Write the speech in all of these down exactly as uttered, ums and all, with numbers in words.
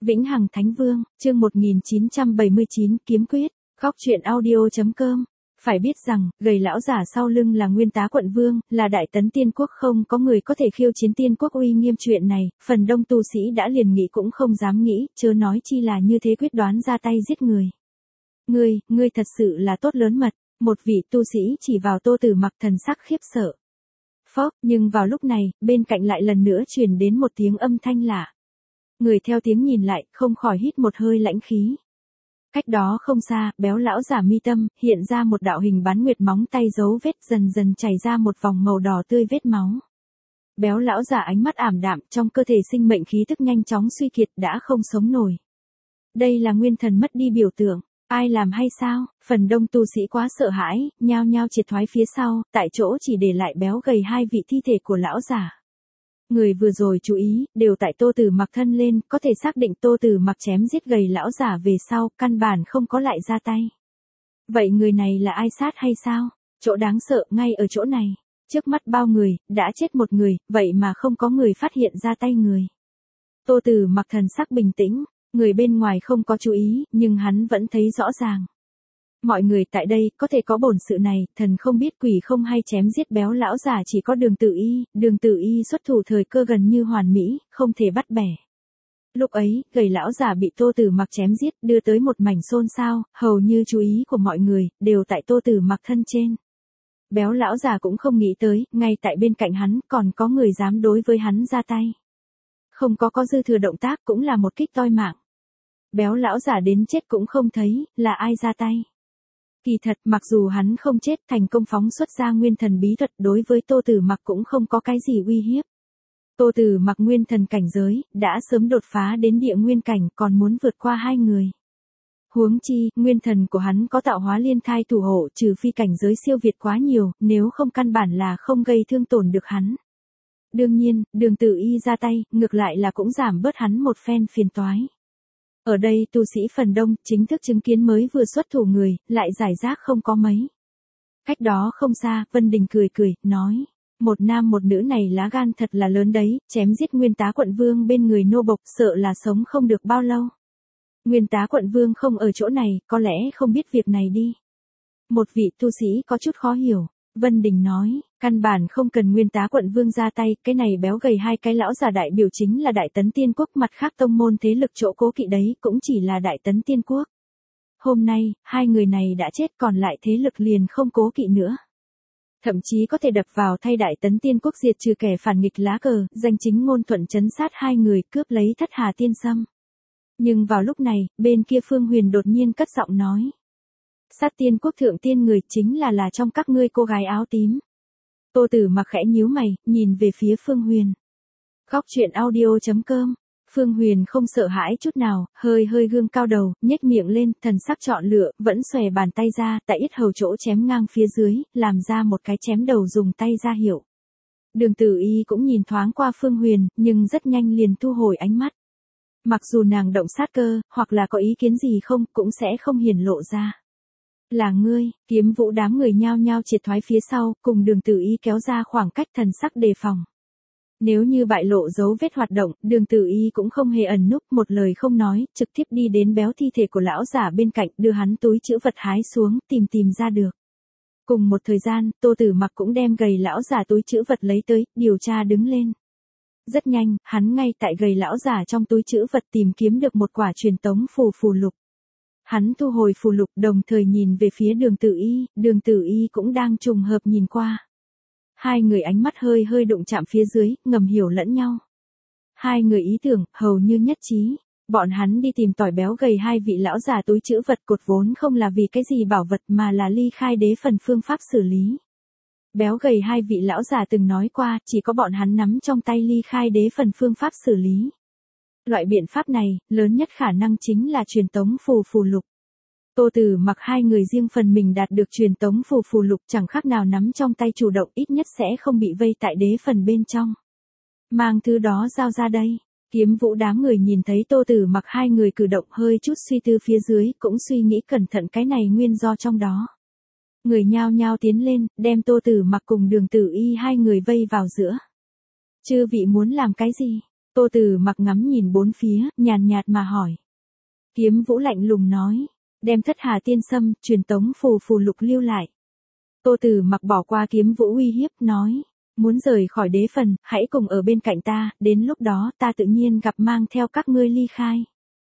Vĩnh Hằng Thánh Vương, chương một nghìn chín trăm bảy mươi chín, kiếm quyết, góc truyện audio.com. Phải biết rằng, gầy lão giả sau lưng là Nguyên Tá Quận Vương, là Đại Tấn Tiên Quốc, không có người có thể khiêu chiến Tiên Quốc uy nghiêm. Chuyện này, phần đông tu sĩ đã liền nghĩ cũng không dám nghĩ, chớ nói chi là như thế quyết đoán ra tay giết người. Ngươi, ngươi thật sự là tốt lớn mật, một vị tu sĩ chỉ vào Tô Tử Mặc, thần sắc khiếp sợ. Phốc, nhưng vào lúc này, bên cạnh lại lần nữa truyền đến một tiếng âm thanh lạ. Người theo tiếng nhìn lại, không khỏi hít một hơi lãnh khí. Cách đó không xa, béo lão giả mi tâm, hiện ra một đạo hình bán nguyệt, móng tay dấu vết dần dần chảy ra một vòng màu đỏ tươi vết máu. Béo lão giả ánh mắt ảm đạm, trong cơ thể sinh mệnh khí tức nhanh chóng suy kiệt, đã không sống nổi. Đây là nguyên thần mất đi biểu tượng, ai làm hay sao? Phần đông tu sĩ quá sợ hãi, nhao nhao triệt thoái phía sau, tại chỗ chỉ để lại béo gầy hai vị thi thể của lão giả. Người vừa rồi chú ý, đều tại Tô Tử Mặc thân lên, có thể xác định Tô Tử Mặc chém giết gầy lão giả về sau, căn bản không có lại ra tay. Vậy người này là ai sát hay sao? Chỗ đáng sợ ngay ở chỗ này. Trước mắt bao người, đã chết một người, vậy mà không có người phát hiện ra tay người. Tô Tử Mặc thần sắc bình tĩnh, người bên ngoài không có chú ý, nhưng hắn vẫn thấy rõ ràng. Mọi người tại đây, có thể có bổn sự này, thần không biết quỷ không hay chém giết béo lão giả chỉ có Đường Tử Y, Đường Tử Y xuất thủ thời cơ gần như hoàn mỹ, không thể bắt bẻ. Lúc ấy, gầy lão giả bị Tô Tử Mặc chém giết, đưa tới một mảnh xôn xao, hầu như chú ý của mọi người, đều tại Tô Tử Mặc thân trên. Béo lão giả cũng không nghĩ tới, ngay tại bên cạnh hắn, còn có người dám đối với hắn ra tay. Không có có dư thừa động tác cũng là một kích toi mạng. Béo lão giả đến chết cũng không thấy, là ai ra tay. Kỳ thật, mặc dù hắn không chết, thành công phóng xuất ra nguyên thần bí thuật, đối với Tô Tử Mặc cũng không có cái gì uy hiếp. Tô Tử Mặc nguyên thần cảnh giới, đã sớm đột phá đến địa nguyên cảnh, còn muốn vượt qua hai người. Huống chi, nguyên thần của hắn có tạo hóa liên thai thủ hộ, trừ phi cảnh giới siêu việt quá nhiều, nếu không căn bản là không gây thương tổn được hắn. Đương nhiên, Đường Tử Y ra tay, ngược lại là cũng giảm bớt hắn một phen phiền toái. Ở đây tu sĩ phần đông, chính thức chứng kiến mới vừa xuất thủ người, lại giải rác không có mấy. Cách đó không xa, Vân Đình cười cười, nói. Một nam một nữ này lá gan thật là lớn đấy, chém giết Nguyên Tá Quận Vương bên người nô bộc, sợ là sống không được bao lâu. Nguyên Tá Quận Vương không ở chỗ này, có lẽ không biết việc này đi. Một vị tu sĩ có chút khó hiểu. Vân Đình nói, căn bản không cần Nguyên Tá Quận Vương ra tay, cái này béo gầy hai cái lão già đại biểu chính là Đại Tấn Tiên Quốc, mặt khác tông môn thế lực chỗ cố kỵ đấy cũng chỉ là Đại Tấn Tiên Quốc. Hôm nay, hai người này đã chết, còn lại thế lực liền không cố kỵ nữa. Thậm chí có thể đập vào thay Đại Tấn Tiên Quốc diệt trừ kẻ phản nghịch lá cờ, danh chính ngôn thuận trấn sát hai người, cướp lấy Thất Hà Tiên Sâm. Nhưng vào lúc này, bên kia Phương Huyền đột nhiên cất giọng nói. Sát Tiên Quốc thượng tiên người chính là là trong các ngươi cô gái áo tím. Tô Tử Mặc khẽ nhíu mày, nhìn về phía Phương Huyền. Góc truyện audio.com. Phương Huyền không sợ hãi chút nào, hơi hơi gương cao đầu, nhếch miệng lên, thần sắc chọn lựa, vẫn xòe bàn tay ra, tại yết hầu chỗ chém ngang phía dưới, làm ra một cái chém đầu dùng tay ra hiệu. Đường Tử Y cũng nhìn thoáng qua Phương Huyền, nhưng rất nhanh liền thu hồi ánh mắt. Mặc dù nàng động sát cơ, hoặc là có ý kiến gì không, cũng sẽ không hiển lộ ra. Là ngươi, Kiếm Vũ đám người nhao nhao triệt thoái phía sau, cùng Đường Tử Y kéo ra khoảng cách, thần sắc đề phòng. Nếu như bại lộ dấu vết hoạt động, Đường Tử Y cũng không hề ẩn núp, một lời không nói, trực tiếp đi đến béo thi thể của lão giả bên cạnh, đưa hắn túi trữ vật hái xuống, tìm tìm ra được. Cùng một thời gian, Tô Tử Mặc cũng đem gầy lão giả túi trữ vật lấy tới, điều tra đứng lên. Rất nhanh, hắn ngay tại gầy lão giả trong túi trữ vật tìm kiếm được một quả truyền tống phù phù lục. Hắn thu hồi phù lục, đồng thời nhìn về phía Đường Tử Y, Đường Tử Y cũng đang trùng hợp nhìn qua. Hai người ánh mắt hơi hơi đụng chạm phía dưới, ngầm hiểu lẫn nhau. Hai người ý tưởng, hầu như nhất trí. Bọn hắn đi tìm tỏi béo gầy hai vị lão già túi trữ vật cột vốn không là vì cái gì bảo vật mà là ly khai đế phần phương pháp xử lý. Béo gầy hai vị lão già từng nói qua, chỉ có bọn hắn nắm trong tay ly khai đế phần phương pháp xử lý. Loại biện pháp này, lớn nhất khả năng chính là truyền tống phù phù lục. Tô Tử Mặc hai người riêng phần mình đạt được truyền tống phù phù lục, chẳng khác nào nắm trong tay chủ động, ít nhất sẽ không bị vây tại đế phần bên trong. Mang thứ đó giao ra đây. Kiếm Vũ đám người nhìn thấy Tô Tử Mặc hai người cử động, hơi chút suy tư phía dưới, cũng suy nghĩ cẩn thận cái này nguyên do trong đó. Người nhao nhao tiến lên, đem Tô Tử Mặc cùng Đường Tử Y hai người vây vào giữa. Chư vị muốn làm cái gì? Tô Tử Mặc ngắm nhìn bốn phía, nhàn nhạt mà hỏi. Kiếm Vũ lạnh lùng nói, đem Thất Hà Tiên Sâm, truyền tống phù phù lục lưu lại. Tô Tử Mặc bỏ qua Kiếm Vũ uy hiếp, nói, muốn rời khỏi đế phần, hãy cùng ở bên cạnh ta, đến lúc đó ta tự nhiên gặp mang theo các ngươi ly khai.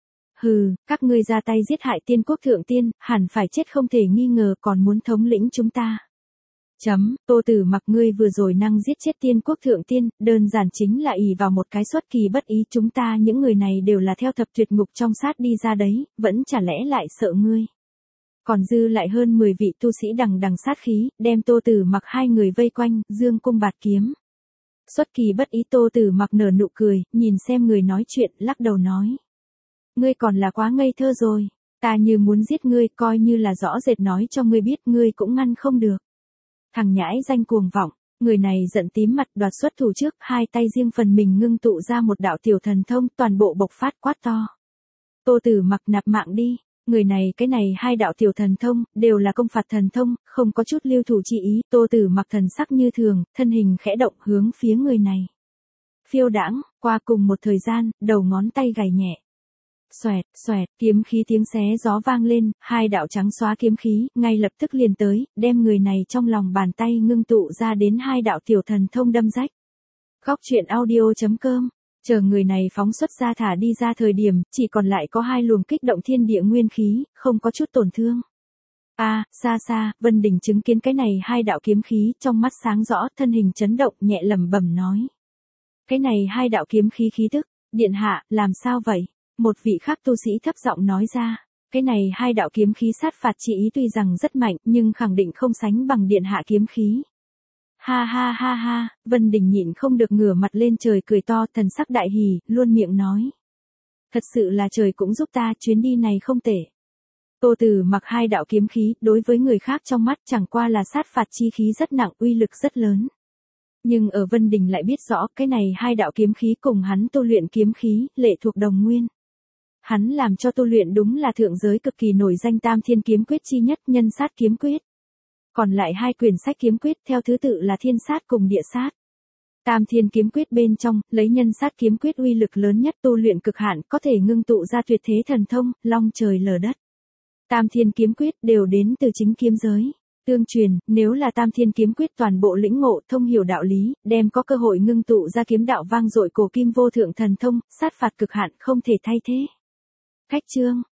Hừ, các ngươi ra tay giết hại tiên quốc thượng tiên, hẳn phải chết không thể nghi ngờ, còn muốn thống lĩnh chúng ta. Chấm, Tô Tử Mặc, ngươi vừa rồi năng giết chết tiên quốc thượng tiên, đơn giản chính là ỷ vào một cái xuất kỳ bất ý, chúng ta những người này đều là theo thập tuyệt ngục trong sát đi ra đấy, vẫn chả lẽ lại sợ ngươi. Còn dư lại hơn mười vị tu sĩ đằng đằng sát khí, đem Tô Tử Mặc hai người vây quanh, dương cung bạt kiếm. Xuất kỳ bất ý, Tô Tử Mặc nở nụ cười, nhìn xem người nói chuyện, lắc đầu nói. Ngươi còn là quá ngây thơ rồi, ta như muốn giết ngươi, coi như là rõ rệt nói cho ngươi biết, ngươi cũng ngăn không được. Thằng nhãi danh cuồng vọng, người này giận tím mặt, đoạt xuất thủ trước, hai tay riêng phần mình ngưng tụ ra một đạo tiểu thần thông, toàn bộ bộc phát, quát to. Tô Tử Mặc, nạp mạng đi. Người này cái này hai đạo tiểu thần thông, đều là công phạt thần thông, không có chút lưu thủ chi ý. Tô Tử Mặc thần sắc như thường, thân hình khẽ động hướng phía người này. Phiêu đãng, qua cùng một thời gian, đầu ngón tay gảy nhẹ. Xoẹt, xoẹt, kiếm khí tiếng xé gió vang lên, hai đạo trắng xóa kiếm khí, ngay lập tức liền tới, đem người này trong lòng bàn tay ngưng tụ ra đến hai đạo tiểu thần thông đâm rách. Góc truyện audio chấm com. Chờ người này phóng xuất ra thả đi ra thời điểm, chỉ còn lại có hai luồng kích động thiên địa nguyên khí, không có chút tổn thương. A, à, xa xa, Vân Đình chứng kiến cái này hai đạo kiếm khí, trong mắt sáng rõ, thân hình chấn động, nhẹ lẩm bẩm nói. Cái này hai đạo kiếm khí khí tức, điện hạ, làm sao vậy? Một vị khác tu sĩ thấp giọng nói ra. Cái này hai đạo kiếm khí sát phạt chi ý tuy rằng rất mạnh, nhưng khẳng định không sánh bằng điện hạ kiếm khí. Ha ha ha ha, Vân Đình nhịn không được ngửa mặt lên trời cười to, thần sắc đại hỉ, luôn miệng nói. Thật sự là trời cũng giúp ta, chuyến đi này không tệ. Tô Tử Mặc hai đạo kiếm khí, đối với người khác trong mắt chẳng qua là sát phạt chi khí rất nặng, uy lực rất lớn. Nhưng ở Vân Đình lại biết rõ, cái này hai đạo kiếm khí cùng hắn tu luyện kiếm khí, lệ thuộc đồng nguyên. Hắn làm cho tu luyện đúng là thượng giới cực kỳ nổi danh Tam Thiên Kiếm Quyết chi nhất, Nhân Sát Kiếm Quyết. Còn lại hai quyển sách kiếm quyết theo thứ tự là Thiên Sát cùng Địa Sát. Tam Thiên Kiếm Quyết bên trong, lấy Nhân Sát Kiếm Quyết uy lực lớn nhất, tu luyện cực hạn, có thể ngưng tụ ra tuyệt thế thần thông, long trời lở đất. Tam Thiên Kiếm Quyết đều đến từ chính kiếm giới. Tương truyền, nếu là Tam Thiên Kiếm Quyết toàn bộ lĩnh ngộ, thông hiểu đạo lý, đem có cơ hội ngưng tụ ra kiếm đạo vang dội cổ kim vô thượng thần thông, sát phạt cực hạn không thể thay thế. Khách chương